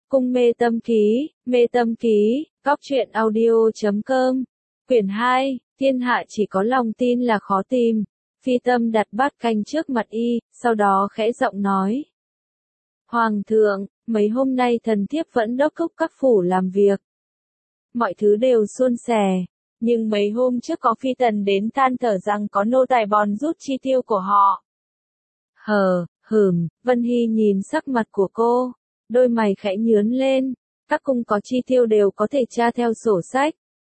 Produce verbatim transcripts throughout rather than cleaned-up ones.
Cung mê tâm ký, mê tâm ký, góc truyện audio chấm com, quyển hai, thiên hạ chỉ có lòng tin là khó tìm. Phi Tâm đặt bát canh trước mặt y, sau đó khẽ giọng nói. Hoàng thượng, mấy hôm nay thần thiếp vẫn đốc thúc các phủ làm việc. Mọi thứ đều suôn sẻ, nhưng mấy hôm trước có phi tần đến than thở rằng có nô tài bòn rút chi tiêu của họ. Hờ, hửm, Vân Hy nhìn sắc mặt của cô, đôi mày khẽ nhướng lên, các cung có chi tiêu đều có thể tra theo sổ sách.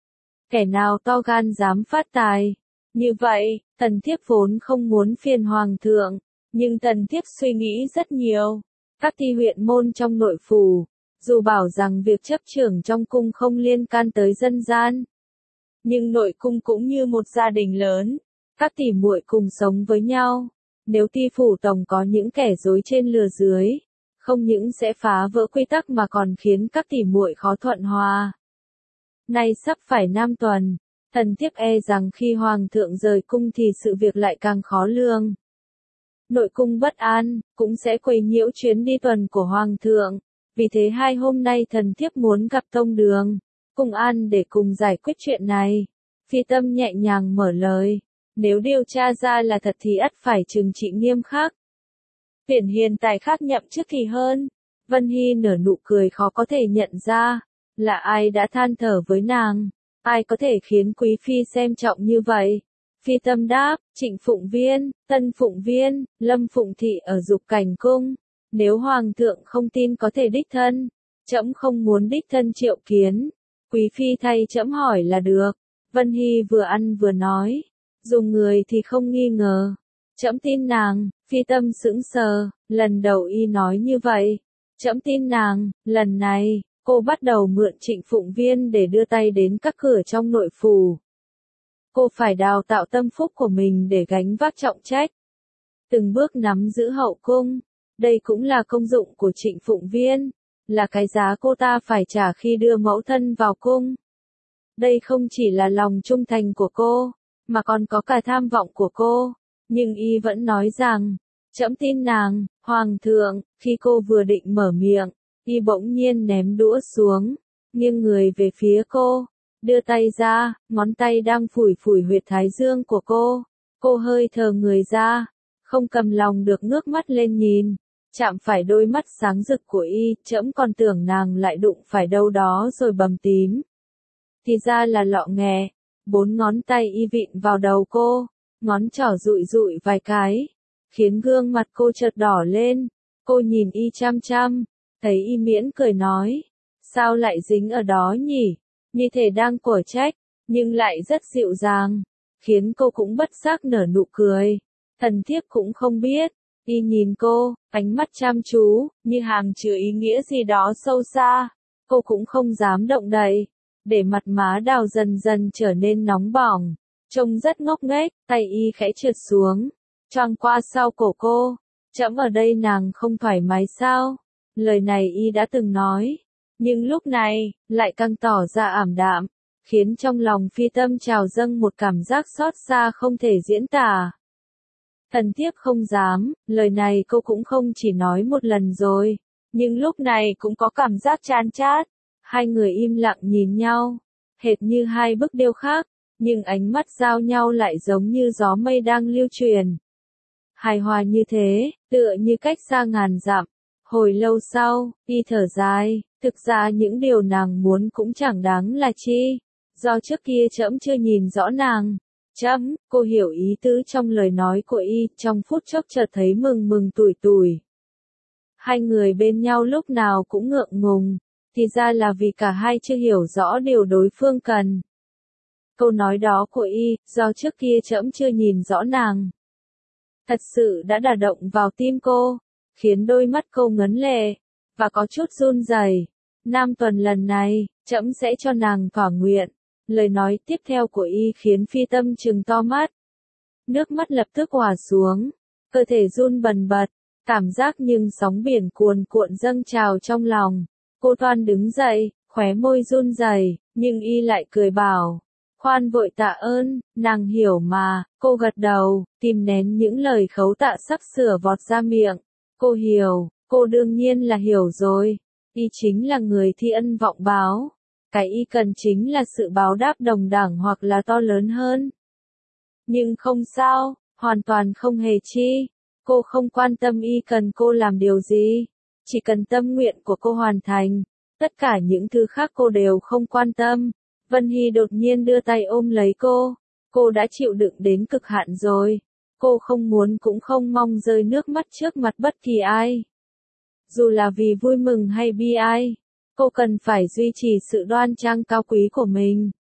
Kẻ nào to gan dám phát tài. Như vậy, thần thiếp vốn không muốn phiền hoàng thượng, nhưng thần thiếp suy nghĩ rất nhiều. Các thi huyện môn trong nội phủ, dù bảo rằng việc chấp trưởng trong cung không liên can tới dân gian, nhưng nội cung cũng như một gia đình lớn, các tỷ muội cùng sống với nhau. Nếu ti phủ tổng có những kẻ dối trên lừa dưới, không những sẽ phá vỡ quy tắc mà còn khiến các tỷ muội khó thuận hòa. Nay sắp phải nam tuần, thần thiếp e rằng khi hoàng thượng rời cung thì sự việc lại càng khó lường. Nội cung bất an, cũng sẽ quấy nhiễu chuyến đi tuần của hoàng thượng, vì thế hai hôm nay thần thiếp muốn gặp tông đường, cùng an để cùng giải quyết chuyện này. Phi Tâm nhẹ nhàng mở lời, nếu điều tra ra là thật thì ắt phải trừng trị nghiêm khắc. Tuyển hiền tài khác nhậm chức thì hơn. Vân Hy nở nụ cười khó có thể nhận ra, là ai đã than thở với nàng, ai có thể khiến quý phi xem trọng như vậy. Phi Tâm đáp, Trịnh Phụng Viên, Tân Phụng Viên, Lâm Phụng Thị ở Dục Cảnh Cung. Nếu hoàng thượng không tin có thể đích thân, trẫm không muốn đích thân triệu kiến, quý phi thay trẫm hỏi là được. Vân Hy vừa ăn vừa nói, dùng người thì không nghi ngờ, trẫm tin nàng. Phi Tâm sững sờ, lần đầu y nói như vậy, trẫm tin nàng. Lần này, cô bắt đầu mượn Trịnh Phụng Viên để đưa tay đến các cửa trong nội phủ. Cô phải đào tạo tâm phúc của mình để gánh vác trọng trách, từng bước nắm giữ hậu cung. Đây cũng là công dụng của Trịnh Phụng Viên, là cái giá cô ta phải trả khi đưa mẫu thân vào cung. Đây không chỉ là lòng trung thành của cô, mà còn có cả tham vọng của cô. Nhưng y vẫn nói rằng, trẫm tin nàng. Hoàng thượng, khi cô vừa định mở miệng, y bỗng nhiên ném đũa xuống, nghiêng người về phía cô, đưa tay ra, ngón tay đang phủi phủi huyệt thái dương của cô. Cô hơi thờ người ra, không cầm lòng được ngước mắt lên nhìn, chạm phải đôi mắt sáng rực của y. Trẫm còn tưởng nàng lại đụng phải đâu đó rồi bầm tím. Thì ra là lọ nghè. Bốn ngón tay y vịn vào đầu cô, ngón trỏ dụi dụi vài cái, khiến gương mặt cô chợt đỏ lên. Cô nhìn y chăm chăm, thấy y miễn cười nói, sao lại dính ở đó nhỉ, như thể đang quở trách, nhưng lại rất dịu dàng, khiến cô cũng bất giác nở nụ cười. Thần thiếp cũng không biết. Y nhìn cô, ánh mắt chăm chú, như hàm chứa ý nghĩa gì đó sâu xa. Cô cũng không dám động đậy, để mặt má đào dần dần trở nên nóng bỏng, trông rất ngốc nghếch. Tay y khẽ trượt xuống, choàng qua sau cổ cô. Trẫm ở đây nàng không thoải mái sao? Lời này y đã từng nói, nhưng lúc này, lại càng tỏ ra ảm đạm, khiến trong lòng Phi Tâm trào dâng một cảm giác xót xa không thể diễn tả. Thần thiếp không dám. Lời này cô cũng không chỉ nói một lần rồi, nhưng lúc này cũng có cảm giác chán chát. Hai người im lặng nhìn nhau, hệt như hai bức điêu khắc, nhưng ánh mắt giao nhau lại giống như gió mây đang lưu truyền. Hài hòa như thế, tựa như cách xa ngàn dặm. Hồi lâu sau, y thở dài, thực ra những điều nàng muốn cũng chẳng đáng là chi, do trước kia trẫm chưa nhìn rõ nàng. Trẫm, cô hiểu ý tứ trong lời nói của y, trong phút chốc chợt thấy mừng mừng tủi tủi. Hai người bên nhau lúc nào cũng ngượng ngùng, thì ra là vì cả hai chưa hiểu rõ điều đối phương cần. Câu nói đó của y, do trước kia trẫm chưa nhìn rõ nàng, thật sự đã đả động vào tim cô, khiến đôi mắt cô ngấn lệ, và có chút run rẩy. Nam tuần lần này, trẫm sẽ cho nàng thỏa nguyện. Lời nói tiếp theo của y khiến Phi Tâm trừng to mắt. Nước mắt lập tức òa xuống, cơ thể run bần bật, cảm giác nhưng sóng biển cuồn cuộn dâng trào trong lòng. Cô toan đứng dậy, khóe môi run rẩy, nhưng y lại cười bảo, khoan vội tạ ơn, nàng hiểu mà. Cô gật đầu, kìm nén những lời khấu tạ sắp sửa vọt ra miệng. Cô hiểu, cô đương nhiên là hiểu rồi. Y chính là người thi ân vọng báo. Cái y cần chính là sự báo đáp đồng đẳng hoặc là to lớn hơn. Nhưng không sao, hoàn toàn không hề chi. Cô không quan tâm y cần cô làm điều gì. Chỉ cần tâm nguyện của cô hoàn thành. Tất cả những thứ khác cô đều không quan tâm. Vân Hy đột nhiên đưa tay ôm lấy cô. Cô đã chịu đựng đến cực hạn rồi. Cô không muốn cũng không mong rơi nước mắt trước mặt bất kỳ ai. Dù là vì vui mừng hay bi ai, cô cần phải duy trì sự đoan trang cao quý của mình.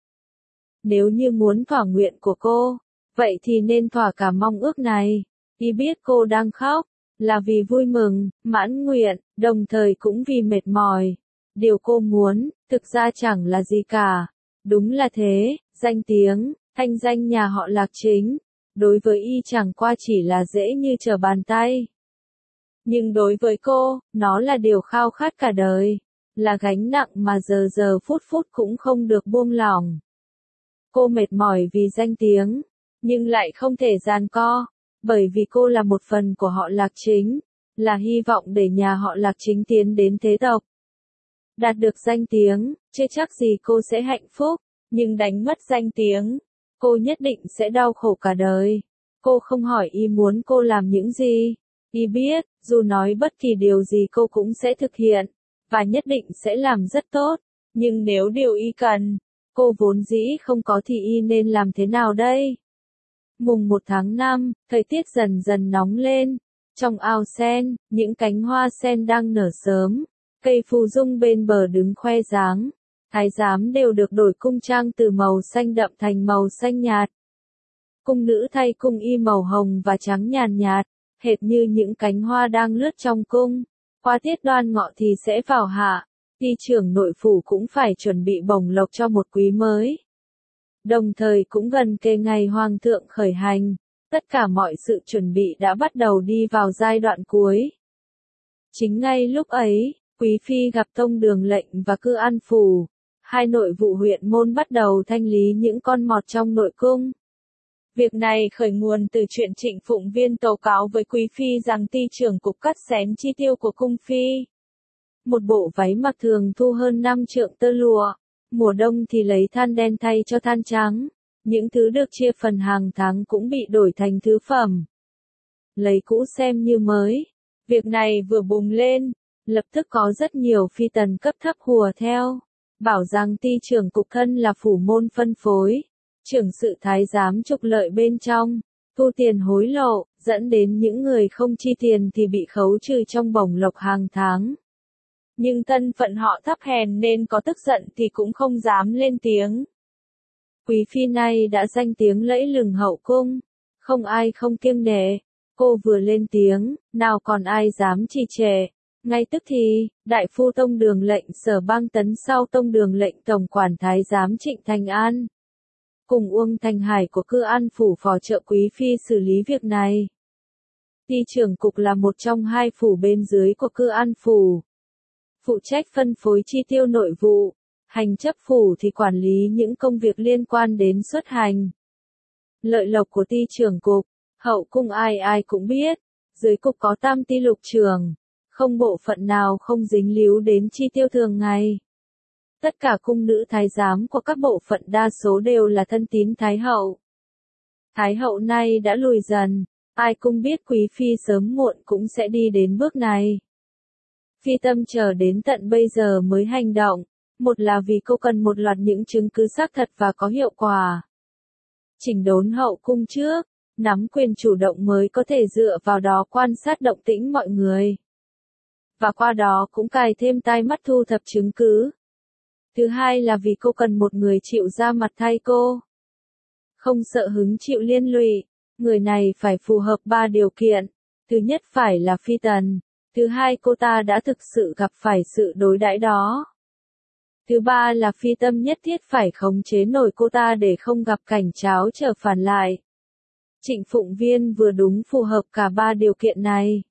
Nếu như muốn thỏa nguyện của cô, vậy thì nên thỏa cả mong ước này. Y biết cô đang khóc, là vì vui mừng, mãn nguyện, đồng thời cũng vì mệt mỏi. Điều cô muốn, thực ra chẳng là gì cả. Đúng là thế, danh tiếng, thanh danh nhà họ Lạc Chính, đối với y chẳng qua chỉ là dễ như trở bàn tay. Nhưng đối với cô, nó là điều khao khát cả đời, là gánh nặng mà giờ giờ phút phút cũng không được buông lỏng. Cô mệt mỏi vì danh tiếng, nhưng lại không thể giằng co, bởi vì cô là một phần của họ Lạc Chính, là hy vọng để nhà họ Lạc Chính tiến đến thế tộc. Đạt được danh tiếng, chưa chắc gì cô sẽ hạnh phúc, nhưng đánh mất danh tiếng, cô nhất định sẽ đau khổ cả đời. Cô không hỏi y muốn cô làm những gì. Y biết, dù nói bất kỳ điều gì cô cũng sẽ thực hiện, và nhất định sẽ làm rất tốt. Nhưng nếu điều y cần, cô vốn dĩ không có thì y nên làm thế nào đây? Mùng một tháng năm, thời tiết dần dần nóng lên. Trong ao sen, những cánh hoa sen đang nở sớm. Cây phù dung bên bờ đứng khoe dáng. Thái giám đều được đổi cung trang từ màu xanh đậm thành màu xanh nhạt. Cung nữ thay cung y màu hồng và trắng nhàn nhạt, hệt như những cánh hoa đang lướt trong cung. Qua tiết đoan ngọ thì sẽ vào hạ, ty trưởng nội phủ cũng phải chuẩn bị bổng lộc cho một quý mới. Đồng thời cũng gần kề ngày hoàng thượng khởi hành, tất cả mọi sự chuẩn bị đã bắt đầu đi vào giai đoạn cuối. Chính ngay lúc ấy, quý phi gặp Tông Đường Lệnh và Cư An Phủ, hai nội vụ huyện môn bắt đầu thanh lý những con mọt trong nội cung. Việc này khởi nguồn từ chuyện Trịnh Phụng Viên tố cáo với quý phi rằng ty trưởng cục cắt xén chi tiêu của cung phi. Một bộ váy mặc thường thu hơn năm trượng tơ lụa, mùa đông thì lấy than đen thay cho than trắng, những thứ được chia phần hàng tháng cũng bị đổi thành thứ phẩm. Lấy cũ xem như mới. Việc này vừa bùng lên, lập tức có rất nhiều phi tần cấp thấp hùa theo, bảo rằng ty trưởng cục thân là phủ môn phân phối. Trưởng sự thái giám trục lợi bên trong, thu tiền hối lộ, dẫn đến những người không chi tiền thì bị khấu trừ trong bổng lộc hàng tháng. Nhưng thân phận họ thấp hèn nên có tức giận thì cũng không dám lên tiếng. Quý phi này đã danh tiếng lẫy lừng hậu cung, không ai không kiêng nể. Cô vừa lên tiếng, nào còn ai dám trì trệ. Ngay tức thì, đại phu Tông Đường Lệnh Sở Bang Tấn sau Tông Đường Lệnh tổng quản thái giám Trịnh Thành An, cùng Uông Thành Hải của Cư An Phủ phò trợ quý phi xử lý việc này. Ty trưởng cục là một trong hai phủ bên dưới của Cư An Phủ, phụ trách phân phối chi tiêu nội vụ. Hành chấp phủ thì quản lý những công việc liên quan đến xuất hành. Lợi lộc của ty trưởng cục, hậu cung ai ai cũng biết, dưới cục có tam ty lục trưởng, không bộ phận nào không dính líu đến chi tiêu thường ngày. Tất cả cung nữ thái giám của các bộ phận đa số đều là thân tín Thái hậu. Thái hậu nay đã lùi dần, ai cũng biết quý phi sớm muộn cũng sẽ đi đến bước này. Phi Tâm chờ đến tận bây giờ mới hành động, một là vì cô cần một loạt những chứng cứ xác thật và có hiệu quả. Chỉnh đốn hậu cung trước, nắm quyền chủ động mới có thể dựa vào đó quan sát động tĩnh mọi người. Và qua đó cũng cài thêm tai mắt thu thập chứng cứ. Thứ hai là vì cô cần một người chịu ra mặt thay cô. Không sợ hứng chịu liên lụy, người này phải phù hợp ba điều kiện. Thứ nhất phải là phi tần. Thứ hai cô ta đã thực sự gặp phải sự đối đãi đó. Thứ ba là Phi Tâm nhất thiết phải khống chế nổi cô ta để không gặp cảnh cháo trở phản lại. Trịnh Phụng Viên vừa đúng phù hợp cả ba điều kiện này.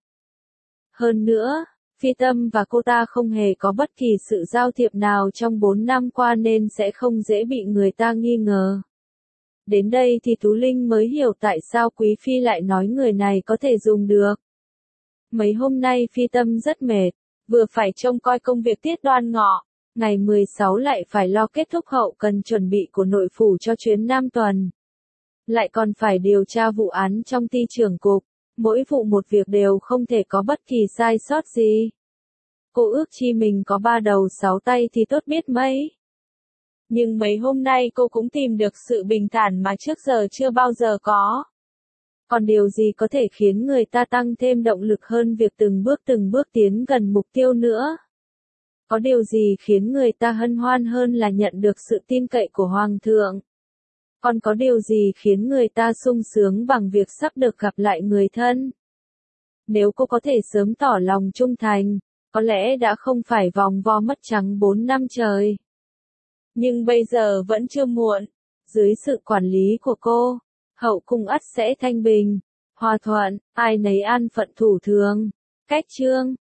Hơn nữa, Phi Tâm và cô ta không hề có bất kỳ sự giao thiệp nào trong bốn năm qua nên sẽ không dễ bị người ta nghi ngờ. Đến đây thì Tú Linh mới hiểu tại sao Quý Phi lại nói người này có thể dùng được. Mấy hôm nay Phi Tâm rất mệt, vừa phải trông coi công việc tiết đoan ngọ, ngày mười sáu lại phải lo kết thúc hậu cần chuẩn bị của nội phủ cho chuyến Nam tuần. Lại còn phải điều tra vụ án trong ty trưởng cục, mỗi vụ một việc đều không thể có bất kỳ sai sót gì. Cô ước chi mình có ba đầu sáu tay thì tốt biết mấy. Nhưng mấy hôm nay cô cũng tìm được sự bình thản mà trước giờ chưa bao giờ có. Còn điều gì có thể khiến người ta tăng thêm động lực hơn việc từng bước từng bước tiến gần mục tiêu nữa? Có điều gì khiến người ta hân hoan hơn là nhận được sự tin cậy của Hoàng thượng? Còn có điều gì khiến người ta sung sướng bằng việc sắp được gặp lại người thân? Nếu cô có thể sớm tỏ lòng trung thành, có lẽ đã không phải vòng vo mất trắng bốn năm trời. Nhưng bây giờ vẫn chưa muộn. Dưới sự quản lý của cô, hậu cung ắt sẽ thanh bình, hòa thuận, ai nấy an phận thủ thường. Cách chương